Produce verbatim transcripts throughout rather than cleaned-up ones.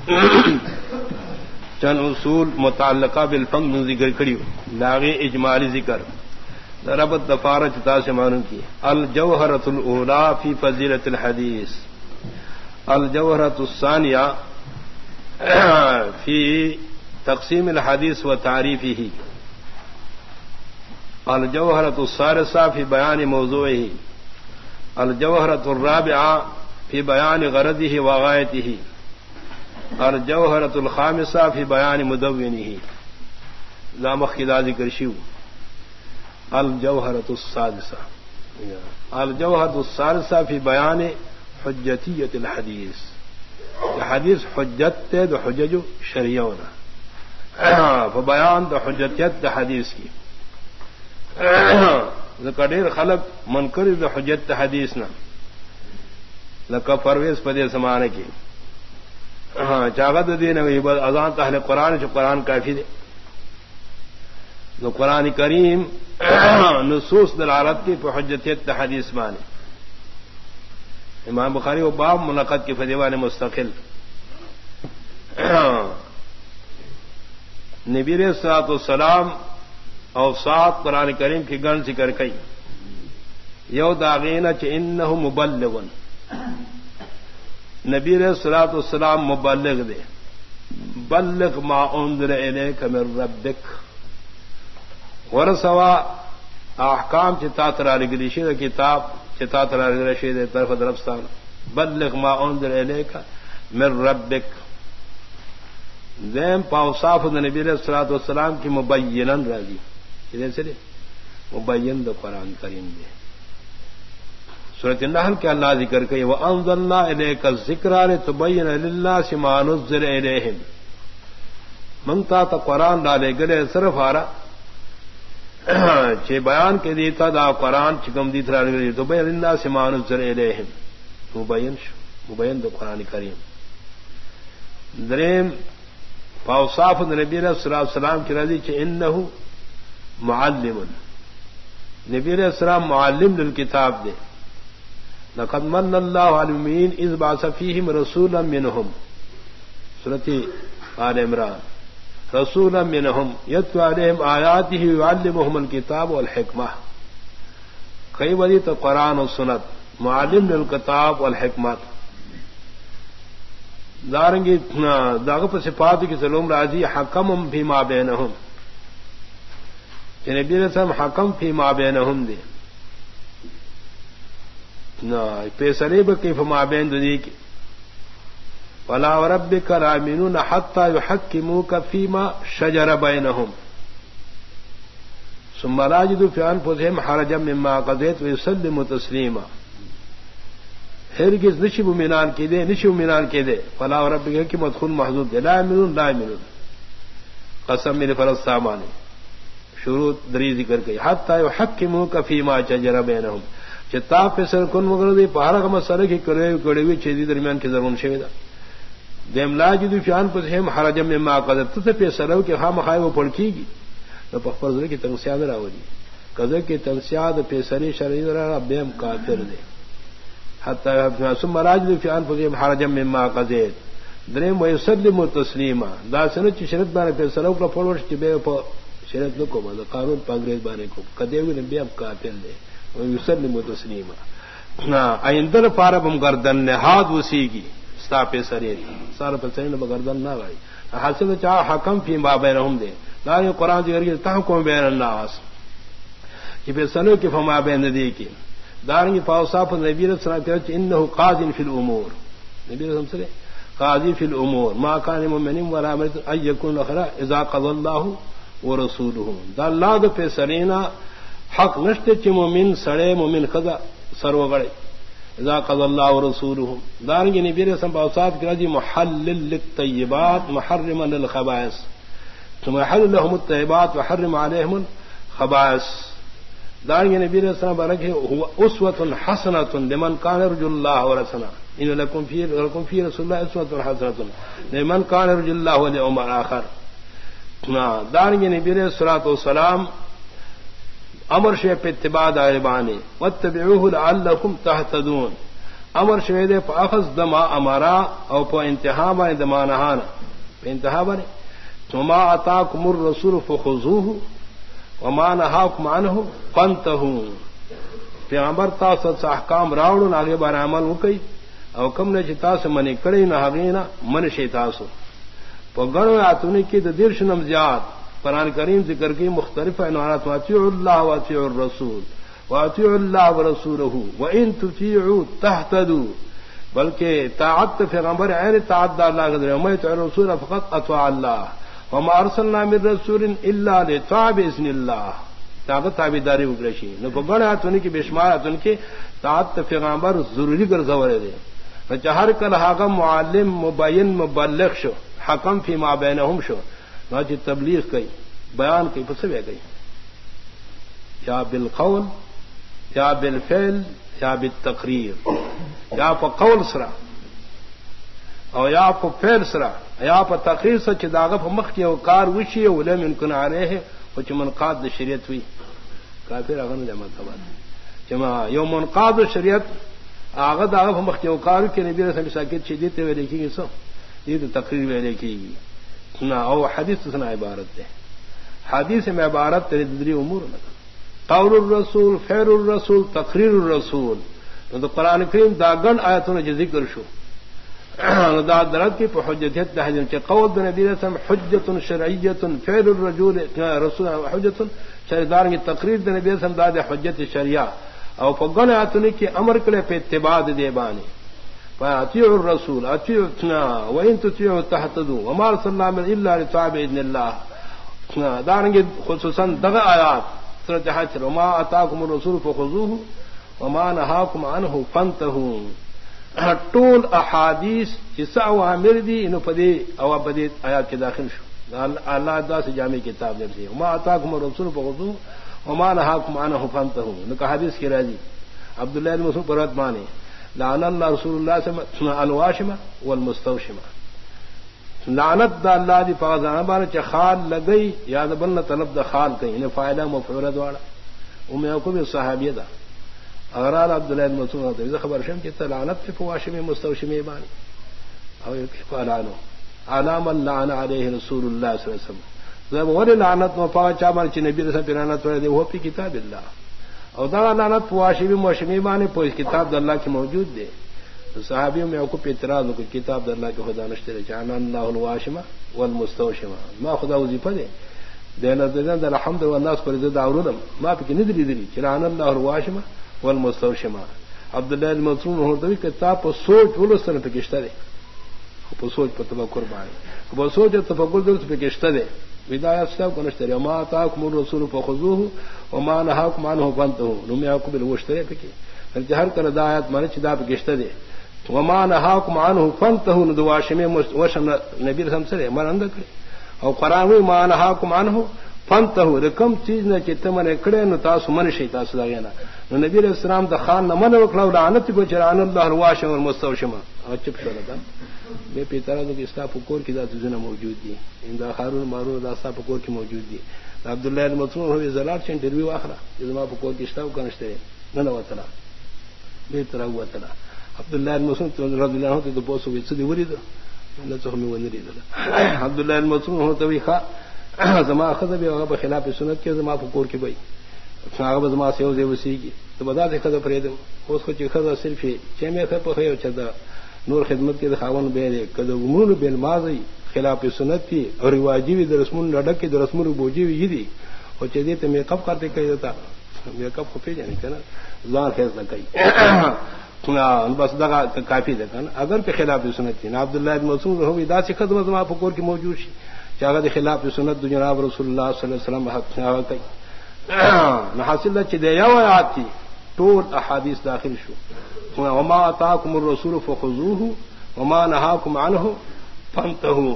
چند اصول متعلقہ بالفنگ ذکر کریو لاغی اجمالی ذکر ربط دفارہ چتا سے معلوم کی الجوہرۃ الاولی فی فضیلۃ الحدیث الجوہرۃ الثانیہ فی تقسیم الحدیث و تعریفہ الجوہرۃ الثالثہ فی بیان موضوعہ الجوہرۃ الرابعہ فی بیان غرضہ و غایتہ الجوہرۃ الخامسہ فی بیان مدونہ لامخ خدا ذکر شیو الجوہرۃ السادسہ الجوہرۃ السادسہ فی بیان حجتیت الحدیث حدیث حجت تے دو حجج شریعونا فبیان دو حجتیت دو حدیث کی ذکر خلق منکر دو حجت حدیثنا لکا پرویز پدے زمانے کی چاغت دین اذان اہل قرآن جو قرآن کافی دے جو قرآن کریم نصوص دلالت کی پہ حجتیت حدیث مانے امام بخاری و باب منعقد کی فدیوان مستقل نبی علیہ الصلوۃ والسلام اور سات قرآن کریم کی گن ذکر کئی یو داغین چ انہ مبلغ نبی علیہ الصلوۃ والسلام مبلغ دے بلغ ما انزل الیک من ربک ورسوا احکام چتا ترا لگلی شی کتاب چتا ترا لگلی شی دے طرف درفستان بلغ ما انزل الیک من ربک ذم پاوصاف نبی علیہ الصلوۃ والسلام کی مبینا راضی جیسے مبین دو قرآن کریم دے سورۃ النحل کے اللہ ذکر کہ وانزلنا الیک الذکر لتبین للناس ما نزل الیہم منتا تا قرآن ڈالے گلے صرف آرا چھ بیان کے دیتا دا قرآن چکم دیت را گلے تو بین للناس ما نزل الیہم مبین شو مبین دو قرآن کریم دریم فاوصاف نبی علیہ السلام کی رضی چھ انہو معلم نبی علیہ السلام معلم للکتاب دے لقد من اللہ علی المؤمنین اذ بعث فیہم رسولا منہم سورۃ آل عمران رسولا منہم یتلو علیہم آیاتہ ویعلمہم الکتاب والحکمہ کئی وجہ تو قرآن و سنت معلم للکتاب والحکمت دارنگی داغ پر صفات کی سلوم راضی حکم فیما بینہم کہ نبی علیہ السلام حکم فیما بینہم دے پیسرے بکی فما بین دی کی ولا وربک لا یؤمنون حتى يحكموك فيما شجر بینہم ثم لا يجدوا في انفسهم حرجا مما قضيت ويسلموا تسلیما ہرگز نشب مینان کی دے نشب مینان کی دے فلا وربک کی مدخول محذوف دے لا یؤمنون لا یؤمنون قسم میرے فرض سامانے شروط دری ذکر گئی حتى يحكموك فيما شجر بینہم چتا فیصل کن مگر دی پہاڑا کا مسئلہ کی کرے کڑے ہوئی چیزی درمیان کی ضرور شویدہ دیم لا جدو فیان پسہم حرجم مما قدر تتا فیصلہ کہ ہاں مخائے وہ پڑکی گی تو پخفر ذرے کی تنسیاد راولی قدر کی تنسیاد فیصلی شرعی را بیم کافر دے حتی ثم لا جدو فیان پسہم حرجم مما قدر درم ویسلم تسلیما دا سنت چی شرط بانے فیصلہ اکلا پڑوش چی بے پا شرط لکو با قانون پا انگریز بانے کو قدیوی نبیم کافر دے ویسلم تسلیما ایندر پاربم گردن نہاد وسیگی ستا پہ سرے سارا پہ سرے نہ گردن نہ گئی حاصل چاہ حکم فی ما بینہم دے لا یہ قرآن ذکر کی تحکم بین الناس کہ پہ سنو کی فما بین دی کی دارنگی فاوصاف نبی علیہ السلام کہ انہ قاضی فی الامور نبی علیہ السلام سے قاضی فی الامور ما کان مومن ولا مرد ان یکون اخرى اذا قضى الله ورسوله دا اللہ دے پہ سرینا حق نشتے چی مومن سڑے مومن خدا سرو گڑے اذا قضى الله ورسوله دارنگی نبی علیہ السلام باوصاف کی رضی محلل للطیبات محرما للخبائث ثم يحل لهم الطيبات وحرم عليهم الخبائث دارنگی نبی علیہ السلام برکہ هو اسوة حسنة لمن كان يرجو الله ورسوله ان لكم في لكم في رسول الله اسوة حسنة لمن كان يرجو الله واليوم الآخر دارنگی نبی علیہ الصلوۃ والسلام امر شے پہ اتباع دائربانے واتبعوه لعلکم تہتدون امر شوید فاخذ دما امرا او په انتها باندې دما نهانه په انتها باندې ثم اتاكم الرسول فخذوه وما نهاكم عنه فانتهوا پیغمبر تاسو ته احکام راوړو هغه باندې عمل وکړئ او کوم نه چې تاسو منی کړی نه هغه نه من شي تاسو په ګڼو آیاتونو کې د دیر شنم زیات قرآن کریم ذکر کې مختلف عنوانات واطیعوا الله واطیعوا الرسول واطیعوا الله ورسوله وان تطیعوا تهتدوا بلکہ طاعت پیغمبر عین طاعت اللہ کے میں تو رسول فقط اطاع اللہ وما ارسلنا من رسول الا ليطاع باذن الله طاعت تابعداری وکړي نو په ګڼو آیاتونو کې بشمار آیاتونو کې طاعت پیغمبر ضروری ګرځولې ده چې هر کله هغه معلم مبین مبلغ شو حکم فيما بينهم شو نو چې تبلیغ کوي بیان کوي په څه وایي یا بالقول یا بالفعل یا بالتقریر یا په قول سره او یا په فعل سره یا په تقریر سره چې داغه په مخ کې او کار وشي او لم يمكن عليه او چې منقاد د شریعت وي کافر هغه نه مطلب چې ما یو منقاد شریعت هغه داغه په مخ کې او کار کې نبی رسول الله ساکت چې دې ته ویل کېږي څه دې ته تقریر ویل کېږي نه او حدیث څخه عبارت ده حدیث میں عبارت تدری امور نہ قول الرسول فعل الرسول تقریر الرسول تو قرآن کریم دا گن آیتوں نے ذکر شو دا درد کی حجت حدیث قول نبی رسول حجت شرعیت فعل الرجول رسول حجت شرعدار کی تقریر نبی رسول دا حجت شریعہ او فگن آیتوں کی امر کلے پہ اتباع دے بانی فاطیعوا الرسول اطیعوا وان تطیعوا تهتدوا وما ارسلنا من الا لطاعة باذن الله دارنگی خصوصاً دغا آیات سورۃ حج وما اتاکم الرسول فخذوه وما نهاکم عنه فانتهوا طول احادیث جس اوامر دی انو پدی او پدی آیات کے داخل شو اللہ دا سے جامع کتاب دے وما اتاکم الرسول فخذوه وما نهاکم عنه فانتهوا نو کہ حدیث کی راضی عبداللہ بن مسعود روایت مانے لعن اللہ رسول اللہ صلی اللہ علیہ وسلم الواشمہ والمستوشمہ لعنت دا اللہ دی فازان بار چ خال لگئی یاد بن طلب دا خال کہیں انہیں فائدہ مفعول دوڑا ام یعقوب صحابیہ دا اگر عبداللہ بن مسعود دا خبر شم کہ لعنت فی فواشم مستوشم بانی او قالانو علام اللعن علیہ رسول اللہ صلی اللہ علیہ وسلم جب ور لعنت و پاچا بار چ نبی رسول پیرانت ور دے وہ فی کتاب اللہ او دا لعنت فواشم موشم بانی پوس کتاب اللہ کی موجود دے صحابیوں میں کو اعتراض کو کتاب در اللہ کے خدا نشترے چانا اللہ الواشمہ والمستوشمہ ما خدا وظیفہ دے دینا دین در الحمد والناس پر زد اورم ما پک ندری دری چانا اللہ الواشمہ والمستوشمہ عبداللہ المسعود ہو تو کتاب پر سوچ ول سن پہ کشتہ دے پر سوچ پر تفکر باندې پر سوچ تفکر در پہ کشتہ دے ہدایت سے کو نشترے ما اتاکم الرسول فخذوه وما نهاکم عنه فانتهوا نو میں کو بالوشترے پہ کہ ہر کر ہدایت مانے چدا پہ کشتہ دے وما نهاكم عنه فانتهوا ندواشمه وشم نبی رسول سے مرند کرے او قران ما نهاكم عنه فانتهوا رقم چیز نہ چتے من کڑے نو تاسو من شي تاسو داغینا نو نبی رسول السلام د خان نہ من وکړو لعنت کو چران الله الواشم والمستوشمه او چپ شو لگا بے پیترا دو استا پکور کی ذات زنا موجود دی ان دا خارون مارو دا استا پکور کی موجود دی عبداللہ بن مسعود ہوئے زلال چن انٹرویو اخرا جما پکور کی استا کنشتے نہ نہ وتلا بے ترا وتلا عبداللہ بن مسعود رضی اللہ عنہ تو بوسو وچ دی ورید نہ تو ہمیں ونری دل عبداللہ بن مسعود ہو تو خا زما خذ به خلاف سنت کے زما فکور کی بھائی هغه زما سیو دی وسیږي ته بدا ته خذ پرېدم اوس خو چې خذ صرف چې مې خپ خو یو چدا نور خدمت کې د خاون به دی کله عمرونو بل ماضی خلاف سنت کی اور واجب د رسمون لډک د رسمونو بوجي وی دي او چې دې ته میک اپ کرتے کوي تا میک اپ خو پیژنې کنه ځان خیر نه کوي بس دا کافی ده کنه اگر په خلاف سنت دی عبداللہ بن مسعود هو دا چې خدمت زما فکور کې موجود شي چې هغه د خلاف سنت د جناب رسول الله صلی الله علیه وسلم حق نه کوي نہ حاصل چې د یو آیات ټول احادیث داخل شو وما اتاکم الرسول فخذوه وما نهاکم عنه فانتهوا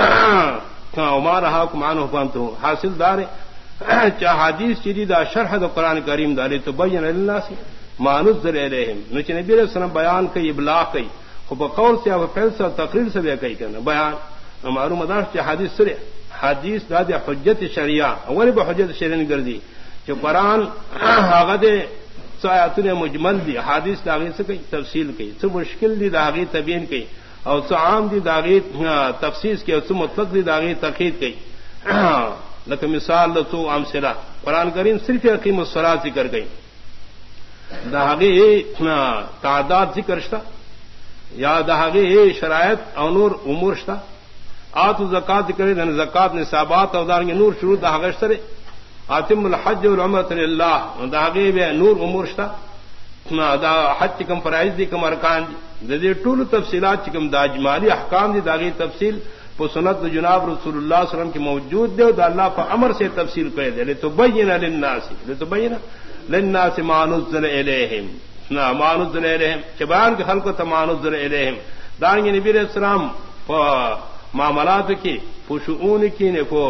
وما نهاکم عنه فانتهوا حاصل دار چې حدیث چې دا شرح د قران کریم دالي تبین للناس ما نزل الیہم نو چې نبی رسول الله بیان کوي ابلاغ کوي خو په قول سے او فعل سے تقریر سے بھی کوي کنه بیان معلومه ده چې حدیث سره حدیث د حجت شریعه اول به حجت شریعه ګرځي چې قران هغه د سو آیاتن مجمل دی حادث داغی سے کئی تفصیل کی سو مشکل دی داغی تبین کی اور سو عام دی داغی تفصیص کی اور سو مطلق دی داغی تقید کی لیکن مثال لسو عام سرا قرآن کریم صرف اقیم الصلاۃ ذکر گئی داغی تعداد ذکر شتا یا داغی شرائط اور نور امور شتا آت زکات ذکر دن زکات نصابات اور دارنگ نور شروع داغش سرے آتم الحج والعمرۃ للہ داغی بے نور امور شتا دا حج چکم فرائض دی کم ارکان دی دے طول تفصیلات چکم دا اجمالی احکام دی داغی تفصیل پو سنت جناب رسول اللہ صلی اللہ علیہ وسلم کی موجود دے دا اللہ پا امر سے تفصیل کرے دے لتبین للناس لتبین للناس ما نزل الیہم نا ما نزل الیہم چبان کے خلق تا ما نزل الیہم دارنگی نبی علیہ السلام پا معاملات کی پو شؤون کی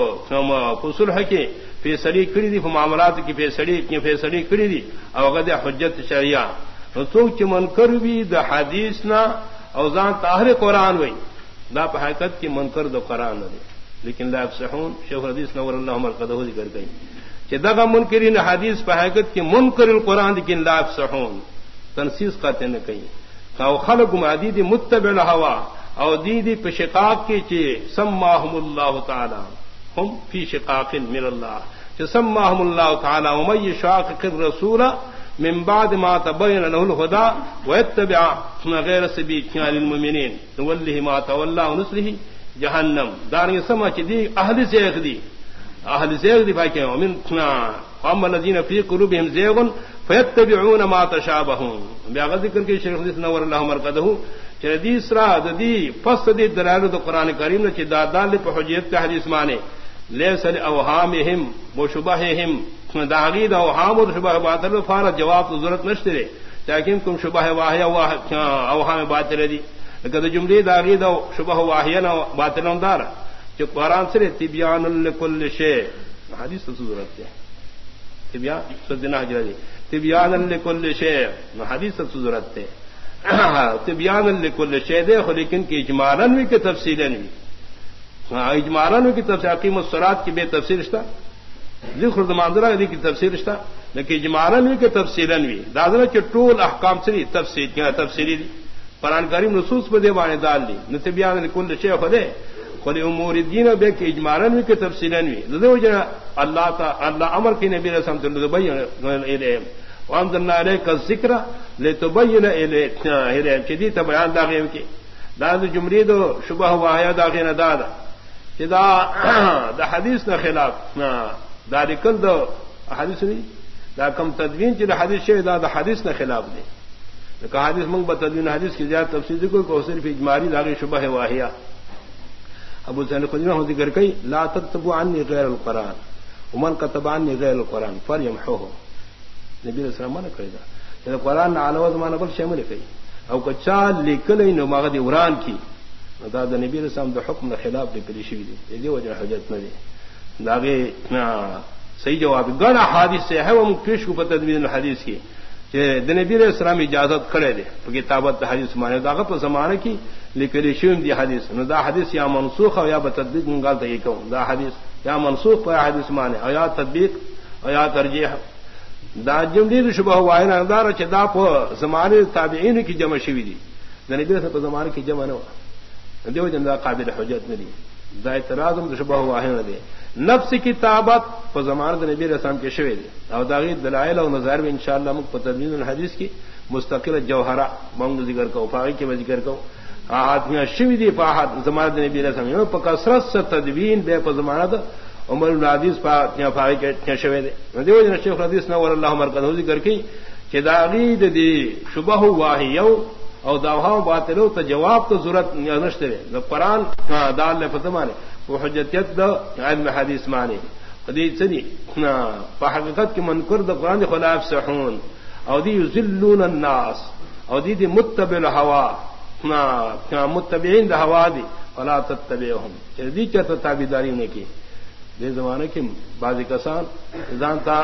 پو صلح کی فیصلی کری دی معاملات کی فیصلی کی فیصلی کری دی او غد حجت شریعہ سوچ منکر بھی دا حدیث نا اوزان طاہر قرآن وئی دا حقیقت کی منکر دا قرآن دے لیکن لا یفصحون شیخ حدیث نور اللہ مرقدہ ذکر گئی کہ دا منکرین حدیث پہ حقیقت کی منکر القرآن لیکن لا یفصحون تنسیس قاتے نہ کہیں او خلق معدی دی متبع الہوا او دی دی پہ شقاق کی چی سماہم اللہ تعالی ہم فی شقاق من اللہ سماہم اللہ تعالی ومن یشاقق الرسول من بعد ما تبین له الهدى ويتبع غیر سبیل المؤمنین نوله ما تولى ونصله جہنم دارنگی سما چی دی اہل زیغ دی اہل زیغ دی بھائی ومن اما الذین فی قلوبهم زیغ فیتبعون ما تشابهون بیا ذکر کے شیخ حدیث نور اللہ مرقدہ حدیث را دی فصل دی دلائل دو قرآن کریم نے چی دادال پہ حجیت کا حدیث مانے لیس اوہامہم و شبہہم داغید اوہام و شبہ باطل فارا جواب تو ضرورت نشترے لیکن تم شبہ واحیہ اوہام باطل دی لیکن جملی داغید و شبہ واحیہ باطل دارا جو قرآن سے تبیان لکل شے حدیث تو ضرورت ہے تبیان سدنا حجر دی تبیان لکل شے حدیث تو ضرورت ہے تبیان لکل شے دے لیکن کی اجمالاً بھی کہ تفصیلاً بھی اجمالاً کی تفصیل اقیم الصلاۃ کی بے تفصیل رشتہ ذکر المانزلہ دی کی تفصیل رشتہ لیکن اجمالاً بھی کہ تفصیلاً بھی دادنا کے ٹول احکام سے تفصیل کیا تفصیلی دی قرآن کریم نصوص پہ دے بانے ڈال دی نہ تبیان لکل شے خدے خود امور الدین بے کہ اجمالاً بھی کہ تفصیلاً بھی دو جنا اللہ تا اللہ امر کی نبی رسول اللہ بیان وانزلنا الیک الذکر لتبین الیہم چدی تبیان داغیم کی داد جمری دو شبہ واحیہ داغین دادا چدا دا حدیث نہ خلاف دا لکل دو حدیث نہیں دا کم تدوین چدا حدیث شے دا دا حدیث نہ خلاف دے کہ حدیث منگ با تدوین حدیث کی زیادہ تفصیل کو کو صرف اجمالی داغی شبہ واحیہ ابو زین خدیجہ ہو ذکر کئی لا تكتبوا عني غیر القرآن ومن كتب عني غیر القرآن فلیمحوه نبی علیہ السلام نے کہا کہ قرآن علاوہ زمانہ پر شامل ہے او کچا لکل نو ماغدی وران کی دا د نبی علیہ السلام د حکم کے خلاف لکلی شوی دی دی وجہ حجت نہ دی داغه صحیح جواب غنا حدیث سے ہے وہ پیش کو تدوین الحدیث کی کہ د نبی علیہ السلام اجازت کھڑے دے کتابت حدیث مانے داغه په زمانہ کی لکلی شوی دی حدیث نو دا حدیث یا منسوخ او یا بتدبیق منگال تے کہ دا حدیث یا منسوخ پر حدیث مانے او یا تطبیق او یا ترجیح دا جمدی شبہ واحنا دار چدا په زمانے تابعین کی جمع شوی دی د نبی صاحب زمانے کی جمع نہ دیو جن دا قابل حجت نہیں دا اعتراض ہم شبہ واحنا دے نفس کتابت په زمانے د نبی رسول کے شوی دی او داغی دلائل او نظائر میں انشاءاللہ مک په تدوین الحدیث کی مستقل جوہرہ منگ ذکر کو فاقی کے ذکر کو آدمی شوی دی په زمانے د نبی رسول په کثرت سے تدوین بے په زمانہ دا عمر بن حدیث پا فاقی کے شوی دے دیو جن شیخ حدیث نور اللہ مرقدہ ذکر کی کہ داغی دی شبہ واحیہ او داوا باطلو ته جواب تو ضرورت نشته ده قرآن دال له فتمانه او حجتیت د علم حدیث معنی حدیث دی په حقیقت کې منکر د قرآن خلاف صحون او دی یذلون الناس او دی دی متبع الهوا نا متبعین د هوا دی ولا تتبعهم چې دی چې تابعداري نه کی دې زمانه کې بعضی کسان ځانتا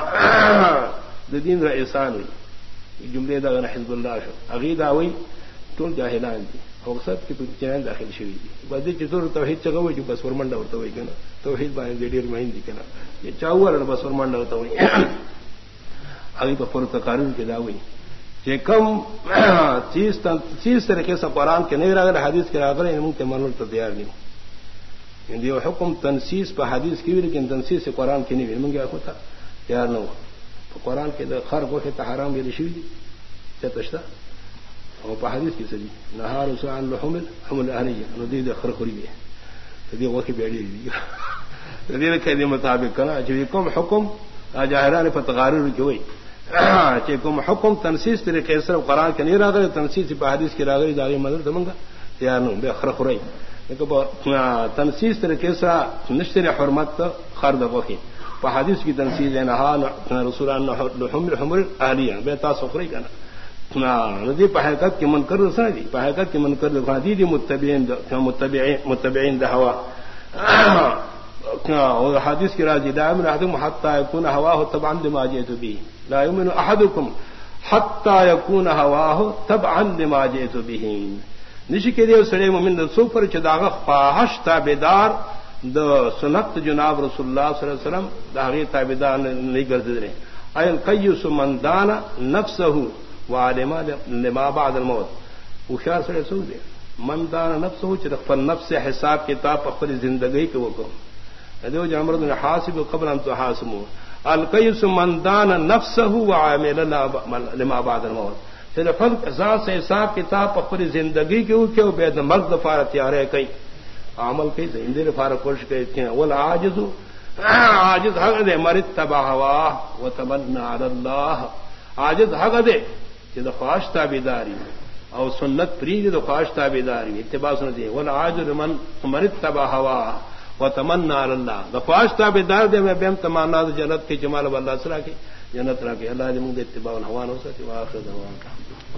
د دین رئیسان وي جمله دا حزب الله شو عقیده وي ټول جاهلان دي او سب کې په جنان داخل شوی دي باندې چې ټول توحید څنګه وایي بس ورمنډه ورته وایي کنه توحید باندې ډېر مهین دي کنه چې چاور بس ورمنډه ورته وایي ابھی پر تقاریر کے دعوی کہ کم چیز چیز طریقے سے قرآن کے نہیں رہا حدیث کے راغر ان کے من تو تیار نہیں ہندی حکم تنسیز پہ حدیث کی بھی لیکن تنسیز سے قرآن کی نہیں منگیا ہوتا تیار نہ ہوا تو قرآن کے خر کو کے تحرام بھی رشوی دی چتشتا اور پہ حدیث کی سجی نہار اسان حمل حمل اہلیہ ندی خر خوری بھی ہے وہ کی بیڑی دی مطابق کنا جو کم حکم جاہران پر تقاریر کی ہوئی کم حکم تنسیز طریقے صرف قرآن کے نہیں راغر تنسیز پہ حدیث کی راغری داغی مدد منگا تیار نہ بے خر خورائی تنسیز طریقے سے نشتر حرمت خرد وقی حدیث کی تنسیز ہے نہا رسول حمل اہلیہ بے تاثری کا نا ندی پہکت کی من کر رسنا دی پہکت کی من کر رکھنا دی دی متبعین متبعین دہوا حدیث کی راضی لا یؤمن احدکم حتی یکون ہواہ تبعا لما جئت به لا یؤمن احدکم حتی یکون ہواہ تبعا لما جئت به نشی کے لیے سڑے مومن سوپر چداغ خواہش تابعدار دو سنت جناب رسول اللہ صلی اللہ علیہ وسلم داغی تابعدار نہیں کرتے رہے ایل قیس من دان نفسه وعلم لما بعد الموت ہوشیار سڑے سو دے من دان نفسه چرخ پر نفس حساب کتاب اپنی زندگی کے وہ کو دیو جامرد نے حاسب قبل ان تحاسبوا القیس من دان نفسه وعمل لما بعد الموت صرف ذات سے حساب کتاب اپنی زندگی کے اوپر بے مرد فار تیار ہے کئی عمل کئی زندگی فار کوشش کئی والعاجز عاجز حق دے مرد تبع ہوا وتمنى على الله عاجز حق دے کہ خواہش تابعداری اور سنت پرید تو خواہش تابعداری اتباع سنت ہے والعاجز من مرد تبع ہوا وتمنى على الله خواہش تابعدار دے میں بہم تمنا جنت کے جمال والله سرا کی جنت را کے اللہ نے مجھے اتباع الہوان ہو سکے واخر دعوانا